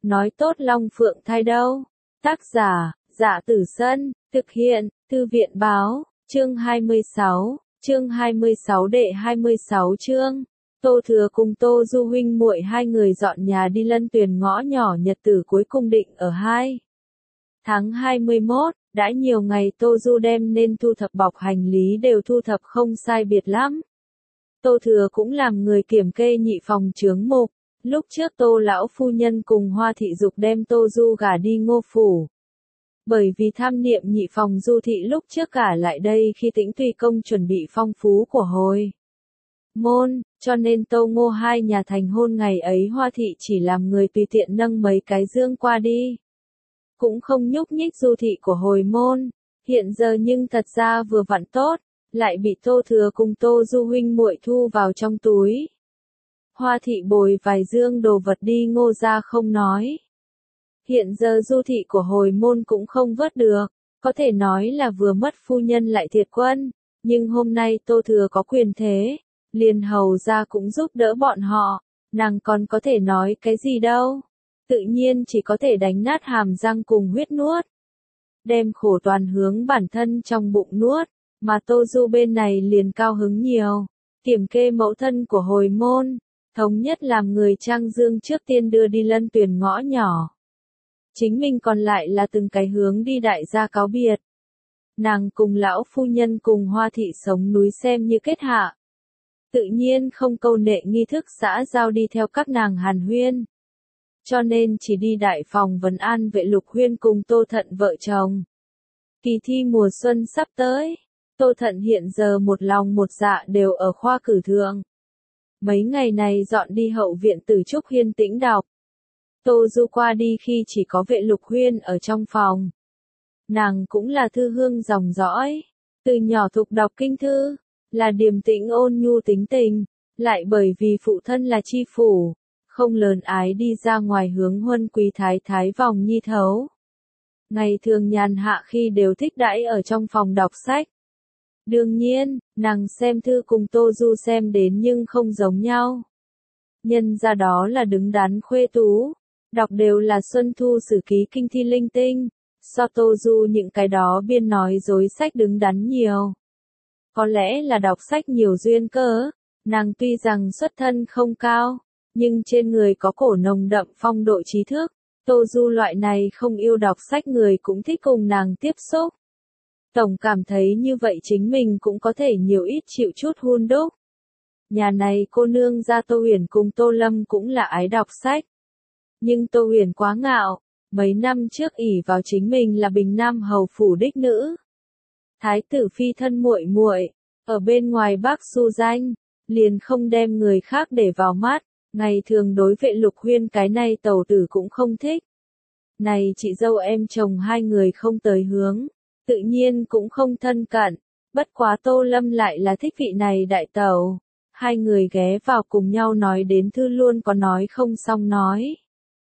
nói tốt Long Phượng thai đâu. Tác giả, Dạ Tử Sân, thực hiện, Thư viện Báo, chương 26 đệ 26 chương. Tô Thừa cùng Tô Du huynh muội hai người dọn nhà đi Lân Tuyền ngõ nhỏ, nhật tử cuối cùng định ở 2 tháng 21, đã nhiều ngày Tô Du đem nên thu thập bọc hành lý đều thu thập không sai biệt lắm. Tô Thừa cũng làm người kiểm kê nhị phòng chướng mục, lúc trước Tô lão phu nhân cùng Hoa thị dục đem Tô Du gả đi Ngô phủ. Bởi vì tham niệm nhị phòng Du thị lúc trước gả lại đây khi Tĩnh Tùy công chuẩn bị phong phú của hồi môn, cho nên Tô Ngô hai nhà thành hôn ngày ấy Hoa thị chỉ làm người tùy tiện nâng mấy cái dương qua đi, cũng không nhúc nhích Du thị của hồi môn. Hiện giờ nhưng thật ra vừa vặn tốt, lại bị Tô Thừa cùng Tô Du huynh muội thu vào trong túi. Hoa thị bồi vài dương đồ vật đi Ngô gia không nói. Hiện giờ Du thị của hồi môn cũng không vớt được, có thể nói là vừa mất phu nhân lại thiệt quân, nhưng hôm nay Tô Thừa có quyền thế, liền hầu gia cũng giúp đỡ bọn họ, nàng còn có thể nói cái gì đâu, tự nhiên chỉ có thể đánh nát hàm răng cùng huyết nuốt. Đem khổ toàn hướng bản thân trong bụng nuốt, mà Tô Du bên này liền cao hứng nhiều, kiểm kê mẫu thân của hồi môn, thống nhất làm người trang dương trước tiên đưa đi Lân Tuyền ngõ nhỏ. Chính mình còn lại là từng cái hướng đi đại gia cáo biệt. Nàng cùng lão phu nhân cùng Hoa thị sống núi xem như kết hạ. Tự nhiên không câu nệ nghi thức xã giao đi theo các nàng hàn huyên. Cho nên chỉ đi đại phòng vấn an Vệ Lục Huyên cùng Tô Thận vợ chồng. Kỳ thi mùa xuân sắp tới, Tô Thận hiện giờ một lòng một dạ đều ở khoa cử thượng. Mấy ngày này dọn đi hậu viện Tử Trúc Hiên tĩnh đọc. Tô Du qua đi khi chỉ có Vệ Lục Huyên ở trong phòng. Nàng cũng là thư hương dòng dõi, từ nhỏ thục đọc kinh thư, là điềm tĩnh ôn nhu tính tình, lại bởi vì phụ thân là chi phủ, không lớn ái đi ra ngoài hướng huân quý thái thái vòng nhi thấu. Ngày thường nhàn hạ khi đều thích đãi ở trong phòng đọc sách. Đương nhiên, nàng xem thư cùng Tô Du xem đến nhưng không giống nhau. Nhân ra đó là đứng đắn khuê tú, đọc đều là Xuân Thu Sử Ký kinh thi linh tinh, so Tô Du những cái đó biên nói dối sách đứng đắn nhiều. Có lẽ là đọc sách nhiều duyên cớ, nàng tuy rằng xuất thân không cao, nhưng trên người có cổ nồng đậm phong độ trí thức. Tô Du loại này không yêu đọc sách người cũng thích cùng nàng tiếp xúc. Tổng cảm thấy như vậy chính mình cũng có thể nhiều ít chịu chút hun đúc. Nhà này cô nương gia Tô Huyền cùng Tô Lâm cũng là ái đọc sách. Nhưng Tô Huyền quá ngạo, mấy năm trước ỷ vào chính mình là Bình Nam hầu phủ đích nữ. Thái tử phi thân muội muội, ở bên ngoài bác xu danh, liền không đem người khác để vào mắt. Ngày thường đối Vệ Lục Huyên cái này tẩu tử cũng không thích. Này chị dâu em chồng hai người không tới hướng, tự nhiên cũng không thân cận, bất quá Tô Lâm lại là thích vị này đại tẩu. Hai người ghé vào cùng nhau nói đến thư luôn có nói không xong nói.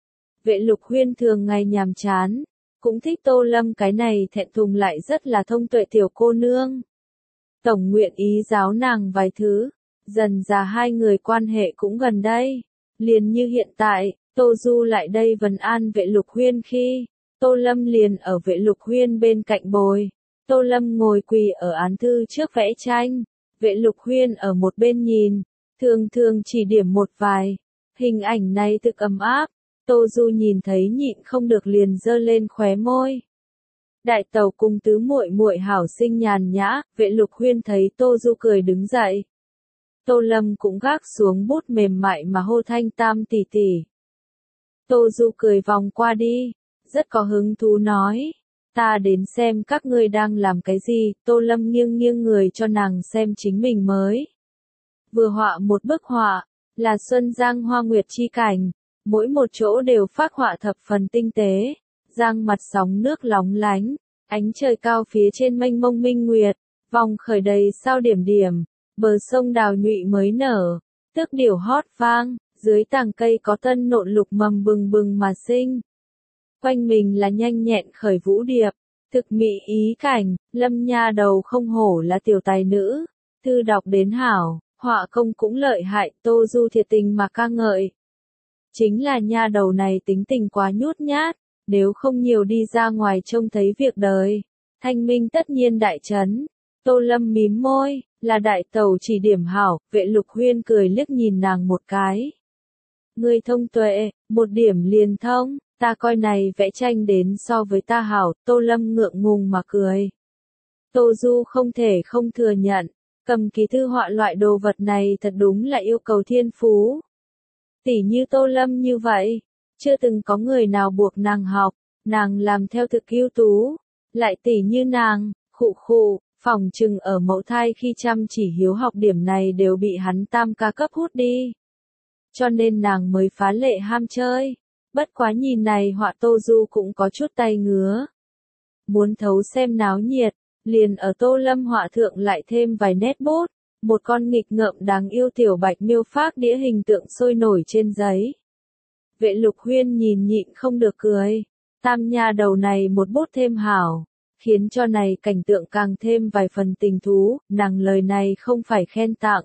Vệ Lục Huyên thường ngày nhàm chán, cũng thích Tô Lâm cái này thẹn thùng lại rất là thông tuệ tiểu cô nương. Tổng nguyện ý giáo nàng vài thứ. Dần ra hai người quan hệ cũng gần đây, liền như hiện tại, Tô Du lại đây vấn an Vệ Lục Huyên khi, Tô Lâm liền ở Vệ Lục Huyên bên cạnh bồi, Tô Lâm ngồi quỳ ở án thư trước vẽ tranh, Vệ Lục Huyên ở một bên nhìn, thường thường chỉ điểm một vài, hình ảnh này thực ấm áp, Tô Du nhìn thấy nhịn không được liền giơ lên khóe môi. Đại tẩu cùng tứ muội muội hảo sinh nhàn nhã, Vệ Lục Huyên thấy Tô Du cười đứng dậy. Tô Lâm cũng gác xuống bút mềm mại mà hô thanh tam tỷ tỷ. Tô Du cười vòng qua đi, rất có hứng thú nói, ta đến xem các ngươi đang làm cái gì. Tô Lâm nghiêng nghiêng người cho nàng xem chính mình mới vừa họa một bức họa, là Xuân Giang Hoa Nguyệt chi cảnh, mỗi một chỗ đều phác họa thập phần tinh tế, giang mặt sóng nước lóng lánh, ánh trời cao phía trên mênh mông minh nguyệt, vòng khởi đầy sao điểm điểm. Bờ sông đào nhụy mới nở, tước điểu hót vang, dưới tàng cây có tân nộn lục mầm bừng bừng mà sinh. Quanh mình là nhanh nhẹn khởi vũ điệp, thực mị ý cảnh, Lâm nha đầu không hổ là tiểu tài nữ, thư đọc đến hảo, họa công cũng lợi hại. Tô Du thiệt tình mà ca ngợi. Chính là nha đầu này tính tình quá nhút nhát, nếu không nhiều đi ra ngoài trông thấy việc đời. Thanh minh tất nhiên đại chấn. Tô Lâm mím môi, là đại tẩu chỉ điểm hảo, Vệ Lục Huyên cười liếc nhìn nàng một cái. Ngươi thông tuệ, một điểm liền thông, ta coi này vẽ tranh đến so với ta hảo, Tô Lâm ngượng ngùng mà cười. Tô Du không thể không thừa nhận, cầm ký thư họa loại đồ vật này thật đúng là yêu cầu thiên phú. Tỉ như Tô Lâm như vậy, chưa từng có người nào buộc nàng học, nàng làm theo thực ưu tú. Lại tỉ như nàng, khụ khụ, phỏng chừng ở mẫu thai khi chăm chỉ hiếu học điểm này đều bị hắn tam ca cấp hút đi. Cho nên nàng mới phá lệ ham chơi. Bất quá nhìn này họa Tô Du cũng có chút tay ngứa. Muốn thấu xem náo nhiệt, liền ở Tô Lâm họa thượng lại thêm vài nét bút, một con nghịch ngợm đáng yêu tiểu bạch miêu phác đĩa hình tượng sôi nổi trên giấy. Vệ Lục Huyên nhìn nhịn không được cười, tam nha đầu này một bút thêm hảo, khiến cho này cảnh tượng càng thêm vài phần tình thú, nàng lời này không phải khen tặng,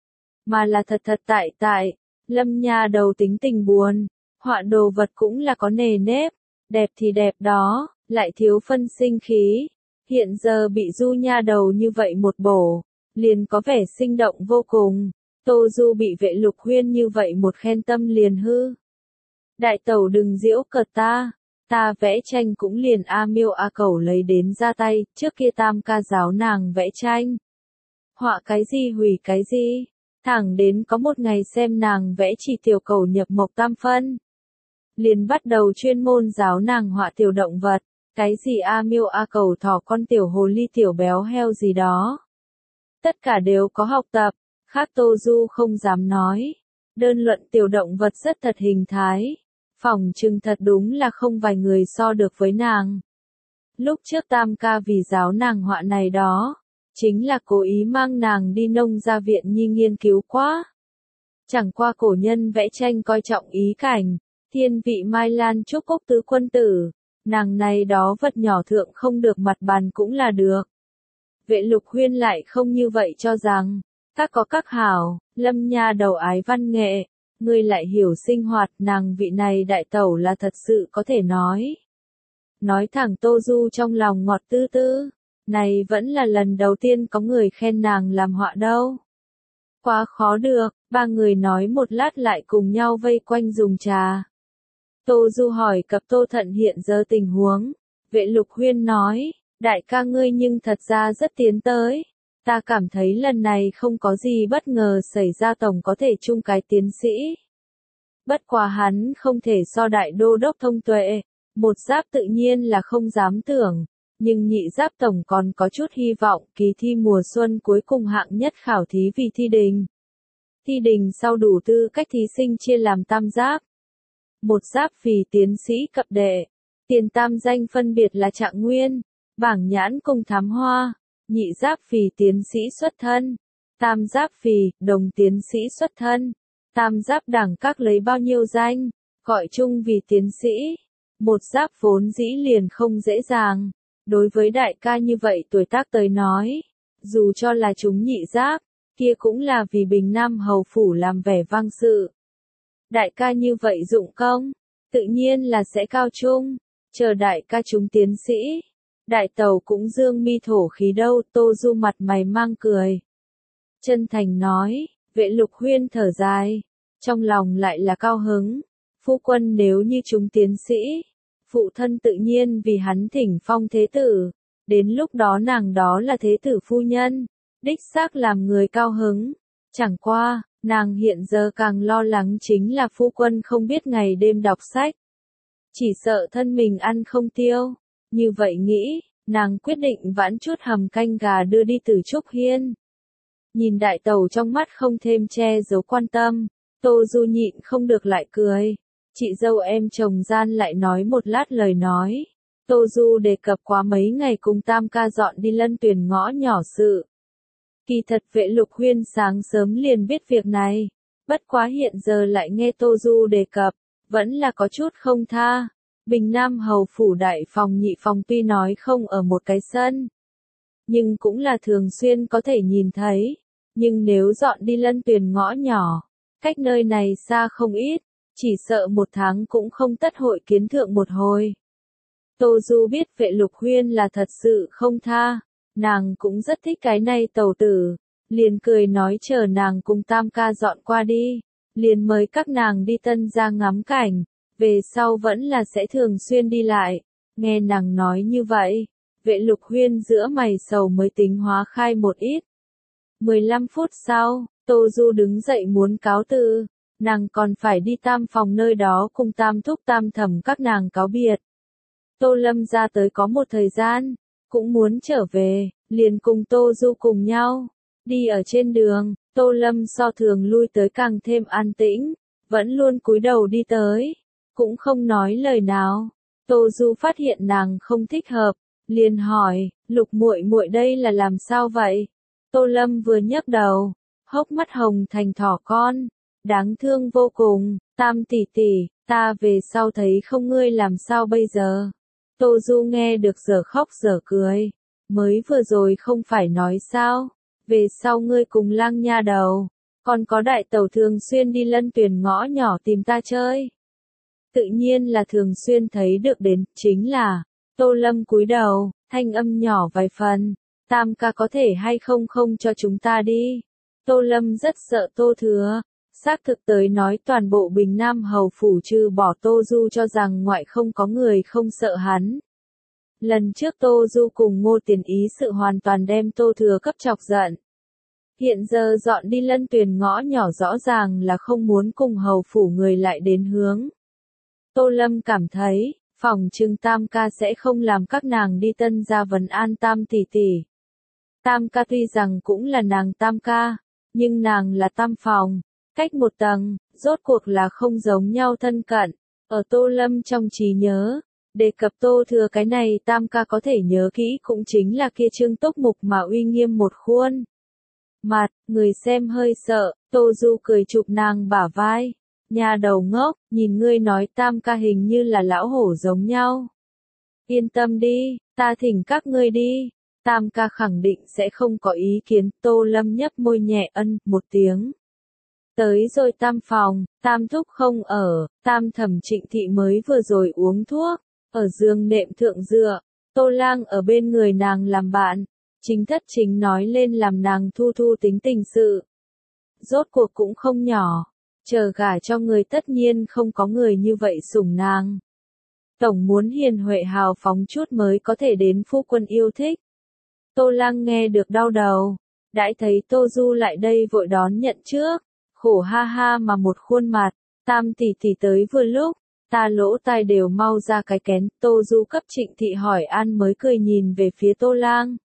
mà là thật thật tại, Lâm nha đầu tính tình buồn, họa đồ vật cũng là có nề nếp, đẹp thì đẹp đó, lại thiếu phân sinh khí. Hiện giờ bị Du nha đầu như vậy một bổ, liền có vẻ sinh động vô cùng. Tô Du bị Vệ Lục Huyên như vậy một khen tâm liền hư. Đại tẩu đừng giễu cợt ta vẽ tranh cũng liền A Miêu A Cẩu lấy đến ra tay, trước kia tam ca giáo nàng vẽ tranh. Họa cái gì hủy cái gì, thẳng đến có một ngày xem nàng vẽ chỉ tiểu cẩu nhập mộc tam phân. Liền bắt đầu chuyên môn giáo nàng họa tiểu động vật. Cái gì A Miêu A Cẩu thỏ con tiểu hồ ly tiểu béo heo gì đó. Tất cả đều có học tập, khác Tô Du không dám nói. Đơn luận tiểu động vật rất thật hình thái. Phỏng chừng thật đúng là không vài người so được với nàng. Lúc trước tam ca vì giáo nàng họa này đó, chính là cố ý mang nàng đi nông gia viện nhi nghiên cứu quá. Chẳng qua cổ nhân vẽ tranh coi trọng ý cảnh, thiên vị mai lan trúc cốc tứ quân tử. Nàng này đó vật nhỏ thượng không được mặt bàn cũng là được. Vệ Lục Huyên lại không như vậy cho rằng, các có các hảo, Lâm nha đầu ái văn nghệ, ngươi lại hiểu sinh hoạt, nàng vị này đại tẩu là thật sự có thể nói. Nói thẳng Tô Du trong lòng ngọt tư tư, này vẫn là lần đầu tiên có người khen nàng làm họa đâu. Quá khó được, ba người nói một lát lại cùng nhau vây quanh dùng trà. Tô Du hỏi cặp Tô Thận hiện giờ tình huống. Vệ Lục Huyên nói, đại ca ngươi nhưng thật ra rất tiến tới. Ta cảm thấy lần này không có gì bất ngờ xảy ra, tổng có thể chung cái tiến sĩ. Bất quá hắn không thể so đại đô đốc thông tuệ. Một giáp tự nhiên là không dám tưởng. Nhưng nhị giáp tổng còn có chút hy vọng, kỳ thi mùa xuân cuối cùng hạng nhất khảo thí vì thi đình. Thi đình sau đủ tư cách thí sinh chia làm tam giáp. Một giáp vì tiến sĩ cập đệ, tiền tam danh phân biệt là trạng nguyên, bảng nhãn cùng thám hoa, nhị giáp vì tiến sĩ xuất thân, tam giáp vì đồng tiến sĩ xuất thân, tam giáp đẳng các lấy bao nhiêu danh, gọi chung vì tiến sĩ. Một giáp vốn dĩ liền không dễ dàng, đối với đại ca như vậy tuổi tác tới nói, dù cho là chúng nhị giáp, kia cũng là vì Bình Nam hầu phủ làm vẻ vang sự. Đại ca như vậy dụng công, tự nhiên là sẽ cao trung, chờ đại ca chúng tiến sĩ. Đại tẩu cũng dương mi thổ khí đâu, Tô Du mặt mày mang cười. Chân thành nói, Vệ Lục Huyên thở dài, trong lòng lại là cao hứng. Phu quân nếu như chúng tiến sĩ, phụ thân tự nhiên vì hắn thỉnh phong thế tử, đến lúc đó nàng đó là thế tử phu nhân, đích xác làm người cao hứng. Chẳng qua, nàng hiện giờ càng lo lắng chính là phu quân không biết ngày đêm đọc sách. Chỉ sợ thân mình ăn không tiêu. Như vậy nghĩ, nàng quyết định vãn chút hầm canh gà đưa đi Từ Trúc Hiên. Nhìn đại tẩu trong mắt không thêm che giấu quan tâm, Tô Du nhịn không được lại cười. Chị dâu em chồng gian lại nói một lát lời nói. Tô Du đề cập quá mấy ngày cùng tam ca dọn đi Lân Tuyền ngõ nhỏ sự. Kỳ thật Vệ Lục Huyên sáng sớm liền biết việc này, bất quá hiện giờ lại nghe Tô Du đề cập, vẫn là có chút không tha. Bình Nam hầu phủ đại phòng nhị phòng tuy nói không ở một cái sân, nhưng cũng là thường xuyên có thể nhìn thấy. Nhưng nếu dọn đi Lân Tuyền ngõ nhỏ, cách nơi này xa không ít, chỉ sợ một tháng cũng không tất hội kiến thượng một hồi. Tô Du biết Vệ Lục Huyên là thật sự không tha, nàng cũng rất thích cái này tẩu tử, liền cười nói chờ nàng cùng tam ca dọn qua đi, liền mời các nàng đi Tân Gia ngắm cảnh, về sau vẫn là sẽ thường xuyên đi lại. Nghe nàng nói như vậy, Vệ Lục Huyên giữa mày sầu mới tính hóa khai một ít. 15 phút sau, Tô Du đứng dậy muốn cáo từ, nàng còn phải đi tam phòng nơi đó cùng tam thúc tam thẩm các nàng cáo biệt. Tô Lâm ra tới có một thời gian, cũng muốn trở về, liền cùng Tô Du cùng nhau. Đi ở trên đường, Tô Lâm so thường lui tới càng thêm an tĩnh, vẫn luôn cúi đầu đi tới, cũng không nói lời nào. Tô Du phát hiện nàng không thích hợp, liền hỏi, Lục muội muội đây là làm sao vậy? Tô Lâm vừa nhấc đầu, hốc mắt hồng thành thỏ con, đáng thương vô cùng, Tam tỷ tỷ, ta về sau thấy không ngươi làm sao bây giờ? Tô Du nghe được dở khóc dở cười, mới vừa rồi không phải nói sao, về sau ngươi cùng Lang nha đầu, còn có đại tẩu thường xuyên đi Lân Tuyền ngõ nhỏ tìm ta chơi. Tự nhiên là thường xuyên thấy được đến, chính là, Tô Lâm cúi đầu, thanh âm nhỏ vài phần, tam ca có thể hay không không cho chúng ta đi. Tô Lâm rất sợ Tô Thừa, xác thực tới nói toàn bộ Bình Nam hầu phủ trừ bỏ Tô Du cho rằng ngoại không có người không sợ hắn. Lần trước Tô Du cùng Ngô Tiền Ý sự hoàn toàn đem Tô Thừa cấp chọc giận. Hiện giờ dọn đi Lân Tuyền ngõ nhỏ rõ ràng là không muốn cùng hầu phủ người lại đến hướng. Tô Lâm cảm thấy, phòng trừng tam ca sẽ không làm các nàng đi Tân Gia vấn an tam tỷ tỷ. Tam ca tuy rằng cũng là nàng tam ca, nhưng nàng là tam phòng, cách một tầng, rốt cuộc là không giống nhau thân cận. Ở Tô Lâm trong trí nhớ, đề cập Tô Thừa cái này tam ca có thể nhớ kỹ cũng chính là kia Trương Túc Mục mà uy nghiêm một khuôn. Mặt, người xem hơi sợ, Tô Du cười chụp nàng bả vai. Nhà đầu ngốc, nhìn ngươi nói tam ca hình như là lão hổ giống nhau. Yên tâm đi, ta thỉnh các ngươi đi. Tam ca khẳng định sẽ không có ý kiến. Tô Lâm nhấp môi nhẹ ân một tiếng. Tới rồi tam phòng, tam thúc không ở, tam thẩm Trịnh thị mới vừa rồi uống thuốc, ở giường nệm thượng dựa, Tô Lang ở bên người nàng làm bạn, chính thất chính nói lên làm nàng thu thu tính tình sự. Rốt cuộc cũng không nhỏ, chờ gả cho người tất nhiên không có người như vậy sủng nàng. Tổng muốn hiền huệ hào phóng chút mới có thể đến phu quân yêu thích. Tô Lang nghe được đau đầu, đãi thấy Tô Du lại đây vội đón nhận trước, khổ ha ha mà một khuôn mặt, tam tỷ tỷ tới vừa lúc, ta lỗ tai đều mau ra cái kén. Tô Du cấp Trịnh thị hỏi an mới cười nhìn về phía Tô Lang.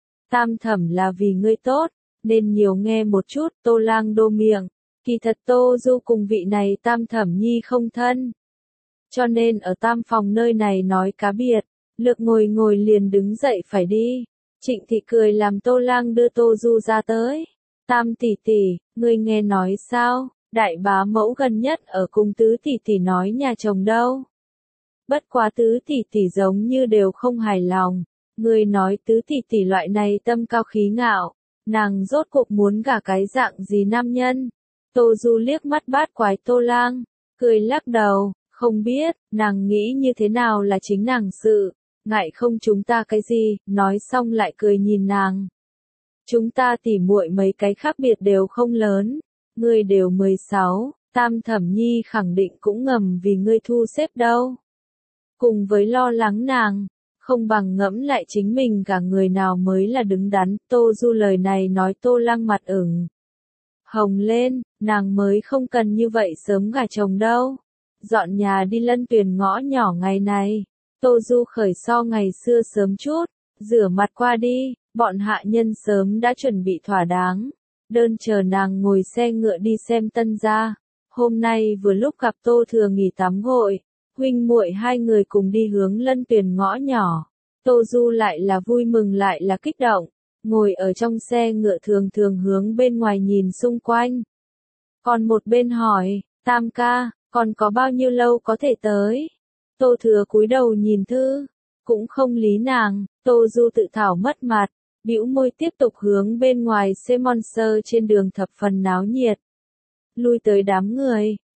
Tam thẩm là vì ngươi tốt, nên nhiều nghe một chút. Tô Lang đô miệng, kỳ thật Tô Du cùng vị này tam thẩm nhi không thân. Cho nên ở tam phòng nơi này nói cá biệt, lược ngồi ngồi liền đứng dậy phải đi. Trịnh thị cười làm Tô Lang đưa Tô Du ra tới. Tam tỷ tỷ, ngươi nghe nói sao, đại bá mẫu gần nhất ở cùng tứ tỷ tỷ nói nhà chồng đâu. Bất quá tứ tỷ tỷ giống như đều không hài lòng, ngươi nói tứ tỷ tỷ loại này tâm cao khí ngạo, nàng rốt cuộc muốn gả cái dạng gì nam nhân. Tô Du liếc mắt bát quái Tô Lang, cười lắc đầu, không biết, nàng nghĩ như thế nào là chính nàng sự, ngại không chúng ta cái gì, nói xong lại cười nhìn nàng. Chúng ta tỉ muội mấy cái khác biệt đều không lớn, ngươi đều 16, tam thẩm nhi khẳng định cũng ngầm vì ngươi thu xếp đâu. Cùng với lo lắng nàng, không bằng ngẫm lại chính mình cả người nào mới là đứng đắn. Tô Du lời này nói Tô Lang mặt ửng hồng lên, nàng mới không cần như vậy sớm gả chồng đâu. Dọn nhà đi Lân Tuyền ngõ nhỏ ngày này, Tô Du khởi so ngày xưa sớm chút, rửa mặt qua đi, bọn hạ nhân sớm đã chuẩn bị thỏa đáng, đơn chờ nàng ngồi xe ngựa đi xem Tân Gia. Hôm nay vừa lúc gặp Tô Thừa nghỉ tắm gội, huynh muội hai người cùng đi hướng Lân Tuyền ngõ nhỏ. Tô Du lại là vui mừng lại là kích động, ngồi ở trong xe ngựa thường thường hướng bên ngoài nhìn xung quanh. Còn một bên hỏi, tam ca, còn có bao nhiêu lâu có thể tới? Tô Thừa cúi đầu nhìn thư, cũng không lý nàng. Tô Du tự thảo mất mặt, bĩu môi tiếp tục hướng bên ngoài xe Monster trên đường thập phần náo nhiệt. Lui tới đám người,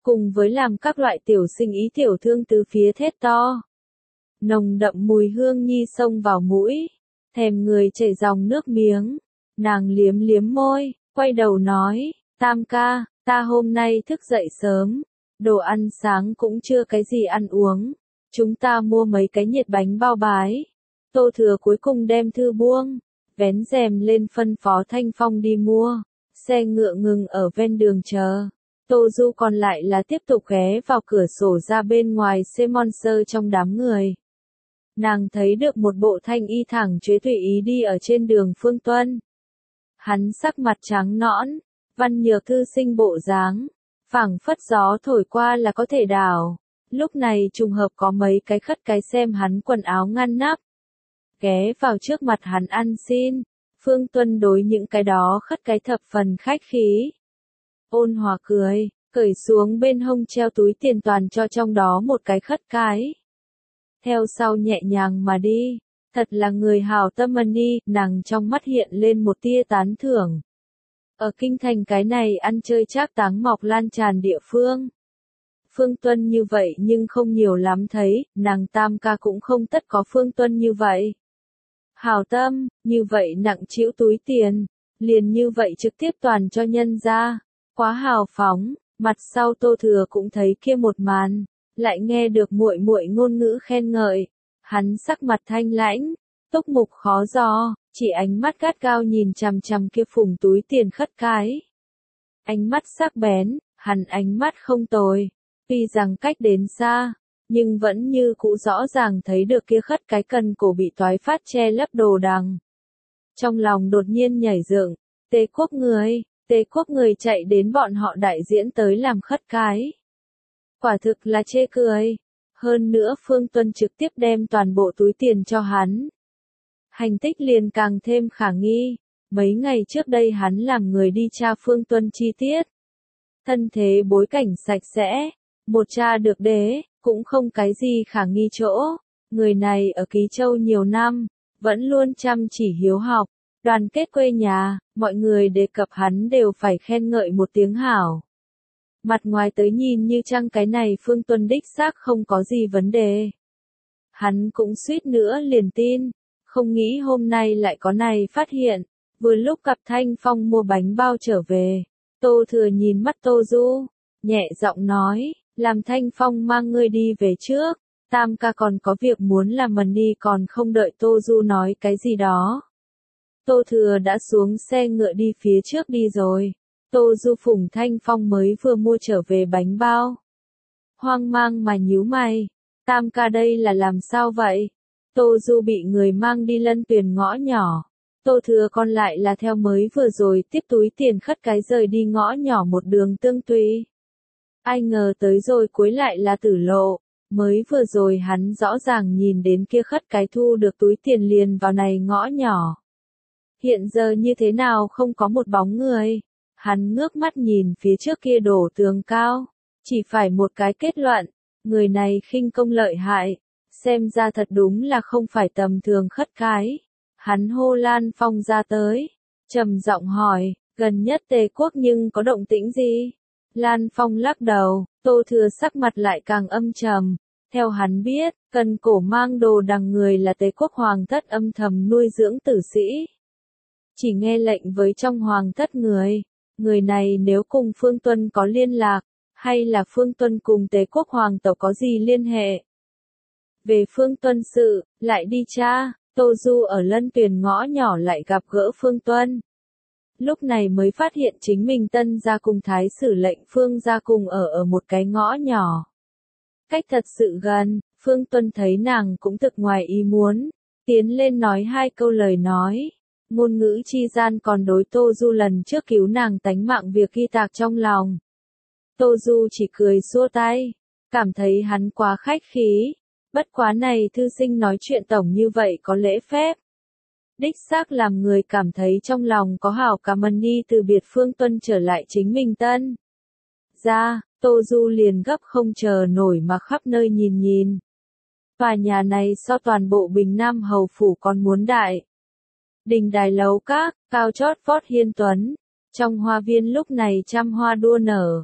cùng với làm các loại tiểu sinh ý tiểu thương từ phía thét to. Nồng đậm mùi hương nhi xông vào mũi, thèm người chảy dòng nước miếng, nàng liếm liếm môi, quay đầu nói, Tam ca, ta hôm nay thức dậy sớm, đồ ăn sáng cũng chưa cái gì ăn uống, chúng ta mua mấy cái nhiệt bánh bao bái. Tô Thừa cuối cùng đem thư buông, vén rèm lên phân phó Thanh Phong đi mua, xe ngựa ngừng ở ven đường chờ. Tô Du còn lại là tiếp tục ghé vào cửa sổ ra bên ngoài xem monster trong đám người. Nàng thấy được một bộ thanh y thẳng chế tùy ý đi ở trên đường Phương Tuân. Hắn sắc mặt trắng nõn, văn nhược thư sinh bộ dáng, phảng phất gió thổi qua là có thể đảo. Lúc này trùng hợp có mấy cái khất cái xem hắn quần áo ngăn nắp. Ghé vào trước mặt hắn ăn xin, Phương Tuân đối những cái đó khất cái thập phần khách khí. Ôn hòa cười, cởi xuống bên hông treo túi tiền toàn cho trong đó một cái khất cái. Theo sau nhẹ nhàng mà đi, thật là người hảo tâm đi, nàng trong mắt hiện lên một tia tán thưởng. Ở kinh thành cái này ăn chơi trác táng mọc lan tràn địa phương. Phương Tuân như vậy nhưng không nhiều lắm thấy, nàng Tam ca cũng không tất có Phương Tuân như vậy. Hảo tâm, như vậy nặng trĩu túi tiền, liền như vậy trực tiếp toàn cho nhân ra, quá hào phóng. Mặt sau Tô Thừa cũng thấy kia một màn, lại nghe được muội muội ngôn ngữ khen ngợi, hắn sắc mặt thanh lãnh, túc mục khó dò, chỉ ánh mắt gắt gao nhìn chằm chằm kia phùng túi tiền khất cái. Ánh mắt sắc bén, hắn ánh mắt không tồi, tuy rằng cách đến xa, nhưng vẫn như cũ rõ ràng thấy được kia khất cái cần cổ bị toái phát che lấp đồ đằng. Trong lòng đột nhiên nhảy dựng, Tề quốc người chạy đến bọn họ đại diễn tới làm khất cái. Quả thực là chê cười. Hơn nữa Phương Tuân trực tiếp đem toàn bộ túi tiền cho hắn. Hành tích liền càng thêm khả nghi. Mấy ngày trước đây hắn làm người đi tra Phương Tuân chi tiết. Thân thế bối cảnh sạch sẽ. Một tra được đế, cũng không cái gì khả nghi chỗ. Người này ở Ký Châu nhiều năm, vẫn luôn chăm chỉ hiếu học. Đoàn kết quê nhà, mọi người đề cập hắn đều phải khen ngợi một tiếng hảo. Mặt ngoài tới nhìn như chăng cái này Phương Tuân đích xác không có gì vấn đề. Hắn cũng suýt nữa liền tin, không nghĩ hôm nay lại có này phát hiện, vừa lúc gặp Thanh Phong mua bánh bao trở về. Tô Thừa nhìn mắt Tô Du, nhẹ giọng nói, làm Thanh Phong mang ngươi đi về trước, Tam ca còn có việc muốn làm mần đi còn không đợi Tô Du nói cái gì đó. Tô Thừa đã xuống xe ngựa đi phía trước đi rồi. Tô Du phủng Thanh Phong mới vừa mua trở về bánh bao. Hoang mang mà nhíu mày. Tam ca đây là làm sao vậy? Tô Du bị người mang đi Lân Tuyền ngõ nhỏ. Tô Thừa còn lại là theo mới vừa rồi tiếp túi tiền khất cái rời đi ngõ nhỏ một đường tương tùy. Ai ngờ tới rồi cuối lại là tử lộ. Mới vừa rồi hắn rõ ràng nhìn đến kia khất cái thu được túi tiền liền vào này ngõ nhỏ. Hiện giờ như thế nào không có một bóng người. Hắn ngước mắt nhìn phía trước kia đổ tường cao. Chỉ phải một cái kết luận. Người này khinh công lợi hại. Xem ra thật đúng là không phải tầm thường khất cái. Hắn hô Lan Phong ra tới. Trầm giọng hỏi, gần nhất Tề quốc nhưng có động tĩnh gì? Lan Phong lắc đầu, Tô Thừa sắc mặt lại càng âm trầm. Theo hắn biết, cần cổ mang đồ đằng người là Tề quốc hoàng thất âm thầm nuôi dưỡng tử sĩ. Chỉ nghe lệnh với trong hoàng thất người này nếu cùng Phương Tuân có liên lạc, hay là Phương Tuân cùng Tề quốc hoàng tộc có gì liên hệ. Về Phương Tuân sự, lại đi tra, Tô Du ở Lân Tuyền ngõ nhỏ lại gặp gỡ Phương Tuân. Lúc này mới phát hiện chính mình Tân gia cùng Thái sử lệnh Phương gia cùng ở một cái ngõ nhỏ. Cách thật sự gần, Phương Tuân thấy nàng cũng thực ngoài ý muốn, tiến lên nói hai câu lời nói. Ngôn ngữ chi gian còn đối Tô Du lần trước cứu nàng tánh mạng việc ghi tạc trong lòng. Tô Du chỉ cười xua tay, cảm thấy hắn quá khách khí. Bất quá này thư sinh nói chuyện tổng như vậy có lễ phép. Đích xác làm người cảm thấy trong lòng có hảo cảm ơn đi từ biệt Phương Tuân trở lại chính mình Tân ra, Tô Du liền gấp không chờ nổi mà khắp nơi nhìn. Tòa nhà này so toàn bộ Bình Nam Hầu Phủ còn muốn đại. Đình đài lầu các, cao chót vót hiên tuấn. Trong hoa viên lúc này trăm hoa đua nở.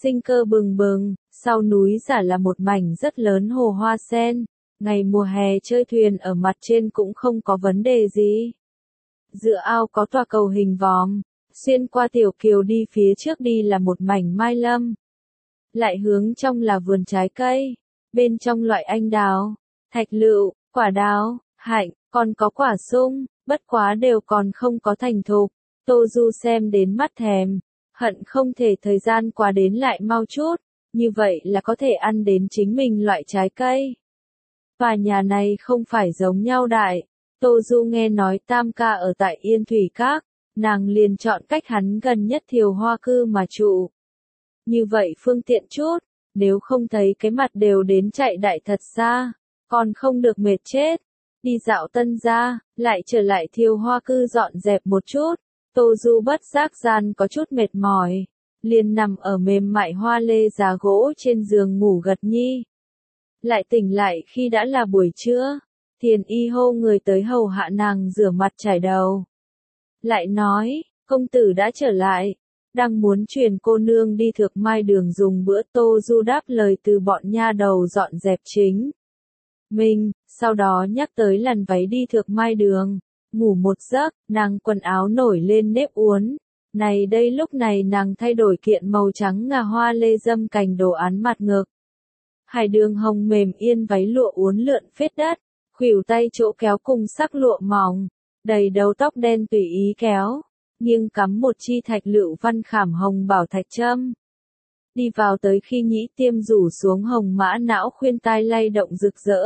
sinh cơ bừng bừng, sau núi giả là một mảnh rất lớn hồ hoa sen, ngày mùa hè chơi thuyền ở mặt trên cũng không có vấn đề gì. Giữa ao có tòa cầu hình vòm, xuyên qua tiểu kiều đi phía trước đi là một mảnh mai lâm. Lại hướng trong là vườn trái cây, bên trong loại anh đào, thạch lựu, quả đào, hạnh, còn có quả sung, bất quá đều còn không có thành thục. Tô Du xem đến mắt thèm, hận không thể thời gian qua đến lại mau chút, như vậy là có thể ăn đến chính mình loại trái cây. Tòa nhà này không phải giống nhau đại, Tô Du nghe nói Tam ca ở tại Yên Thủy Các, nàng liền chọn cách hắn gần nhất Thiều Hoa Cư mà trụ. Như vậy phương tiện chút, nếu không thấy cái mặt đều đến chạy đại thật xa, còn không được mệt chết. Đi dạo Tân gia, lại trở lại Thiều Hoa Cư dọn dẹp một chút, Tô Du bất giác gian có chút mệt mỏi, liền nằm ở mềm mại hoa lê giá gỗ trên giường ngủ gật nhi. Lại tỉnh lại khi đã là buổi trưa, Thiền y hô người tới hầu hạ nàng rửa mặt chải đầu. Lại nói, công tử đã trở lại, đang muốn truyền cô nương đi Thược Mai Đường dùng bữa. Tô Du đáp lời từ bọn nha đầu dọn dẹp chính mình, sau đó nhắc tới lần váy đi Thược Mai Đường, ngủ một giấc, nàng quần áo nổi lên nếp uốn. Này đây lúc này nàng thay đổi kiện màu trắng ngà hoa lê dâm cành đồ án mặt ngực. Hải đường hồng mềm yên váy lụa uốn lượn phết đất, khuỷu tay chỗ kéo cùng sắc lụa mỏng, đầy đầu tóc đen tùy ý kéo, nghiêng cắm một chi thạch lựu văn khảm hồng bảo thạch châm. Đi vào tới khi nhĩ tiêm rủ xuống hồng mã não khuyên tai lay động rực rỡ.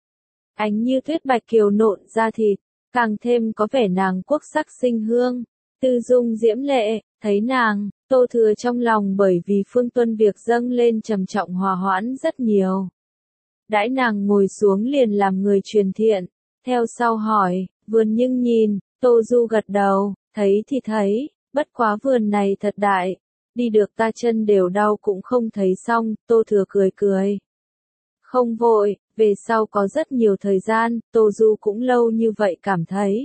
Ánh như tuyết bạch kiều nộn da thịt, càng thêm có vẻ nàng quốc sắc sinh hương, tư dung diễm lệ. Thấy nàng, Tô Thừa trong lòng bởi vì Phương Tuân việc dâng lên trầm trọng hòa hoãn rất nhiều. Đãi nàng ngồi xuống liền làm người truyền thiện, theo sau hỏi, vườn nhưng nhìn, Tô Du gật đầu, thấy thì thấy, bất quá vườn này thật đại, đi được ta chân đều đau cũng không thấy xong. Tô Thừa cười cười. Không vội, về sau có rất nhiều thời gian, Tô Du cũng lâu như vậy cảm thấy.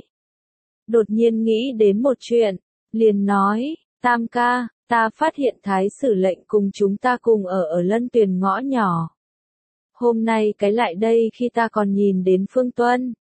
Đột nhiên nghĩ đến một chuyện, liền nói, Tam ca, ta phát hiện thái sử lệnh cùng chúng ta cùng ở Lân Tuyền ngõ nhỏ. Hôm nay cái lại đây khi ta còn nhìn đến Phương Tuân.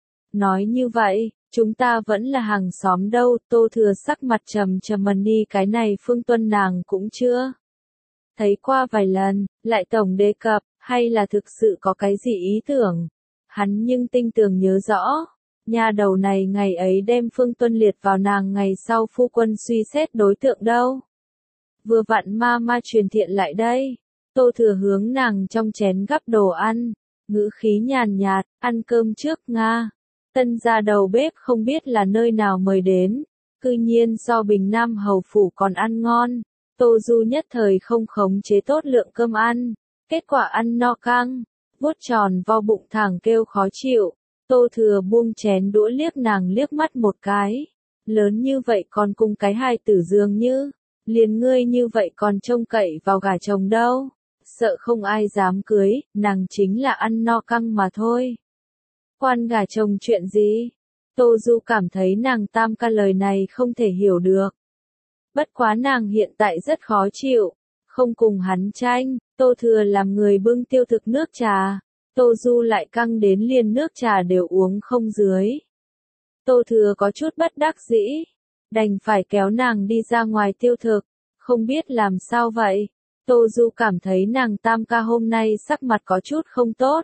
Nói như vậy, chúng ta vẫn là hàng xóm đâu. Tô Thừa sắc mặt trầm trầm đi, cái này Phương Tuân nàng cũng chưa thấy qua vài lần, lại tổng đề cập, hay là thực sự có cái gì ý tưởng. Hắn nhưng tinh tường nhớ rõ. Nhà đầu này ngày ấy đem Phương Tuân liệt vào nàng ngày sau phu quân suy xét đối tượng đâu. Vừa vặn ma truyền thiện lại đây. Tô Thừa hướng nàng trong chén gắp đồ ăn, ngữ khí nhàn nhạt, ăn cơm trước Nga. Tân gia đầu bếp không biết là nơi nào mời đến, cư nhiên so Bình Nam hầu phủ còn ăn ngon. Tô Du nhất thời không khống chế tốt lượng cơm ăn, kết quả ăn no căng, vuốt tròn vo bụng thẳng kêu khó chịu. Tô Thừa buông chén đũa liếc nàng liếc mắt một cái, lớn như vậy còn cùng cái hài tử dường như, liền ngươi như vậy còn trông cậy vào gả chồng đâu, sợ không ai dám cưới, nàng chính là ăn no căng mà thôi. Quan gả chồng chuyện gì? Tô Du cảm thấy nàng Tam ca lời này không thể hiểu được. Bất quá nàng hiện tại rất khó chịu, không cùng hắn tranh. Tô Thừa làm người bưng tiêu thực nước trà, Tô Du lại căng đến liền nước trà đều uống không dưới. Tô Thừa có chút bất đắc dĩ, đành phải kéo nàng đi ra ngoài tiêu thực, không biết làm sao vậy. Tô Du cảm thấy nàng Tam ca hôm nay sắc mặt có chút không tốt.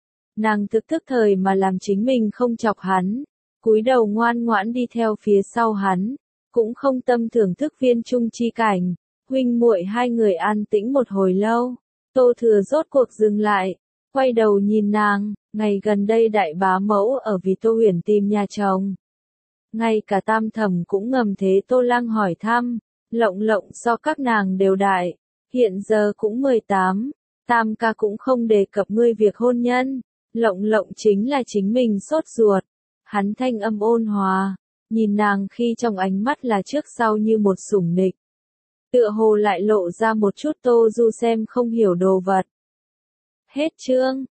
Nàng thức thời mà làm chính mình không chọc hắn, cúi đầu ngoan ngoãn đi theo phía sau hắn, cũng không tâm thưởng thức viên trung chi cảnh. Huynh muội hai người an tĩnh một hồi lâu, Tô Thừa rốt cuộc dừng lại, quay đầu nhìn nàng. Ngày gần đây đại bá mẫu ở vì Tô Huyền tìm nhà chồng. Ngay cả Tam Thẩm cũng ngầm thế Tô Lăng hỏi thăm, lộng so các nàng đều đại, hiện giờ cũng 18, Tam ca cũng không đề cập ngươi việc hôn nhân, lộng chính là chính mình sốt ruột. Hắn thanh âm ôn hòa, nhìn nàng khi trong ánh mắt là trước sau như một sủng nịch. Tựa hồ lại lộ ra một chút Tô Du xem không hiểu đồ vật. Hết chương.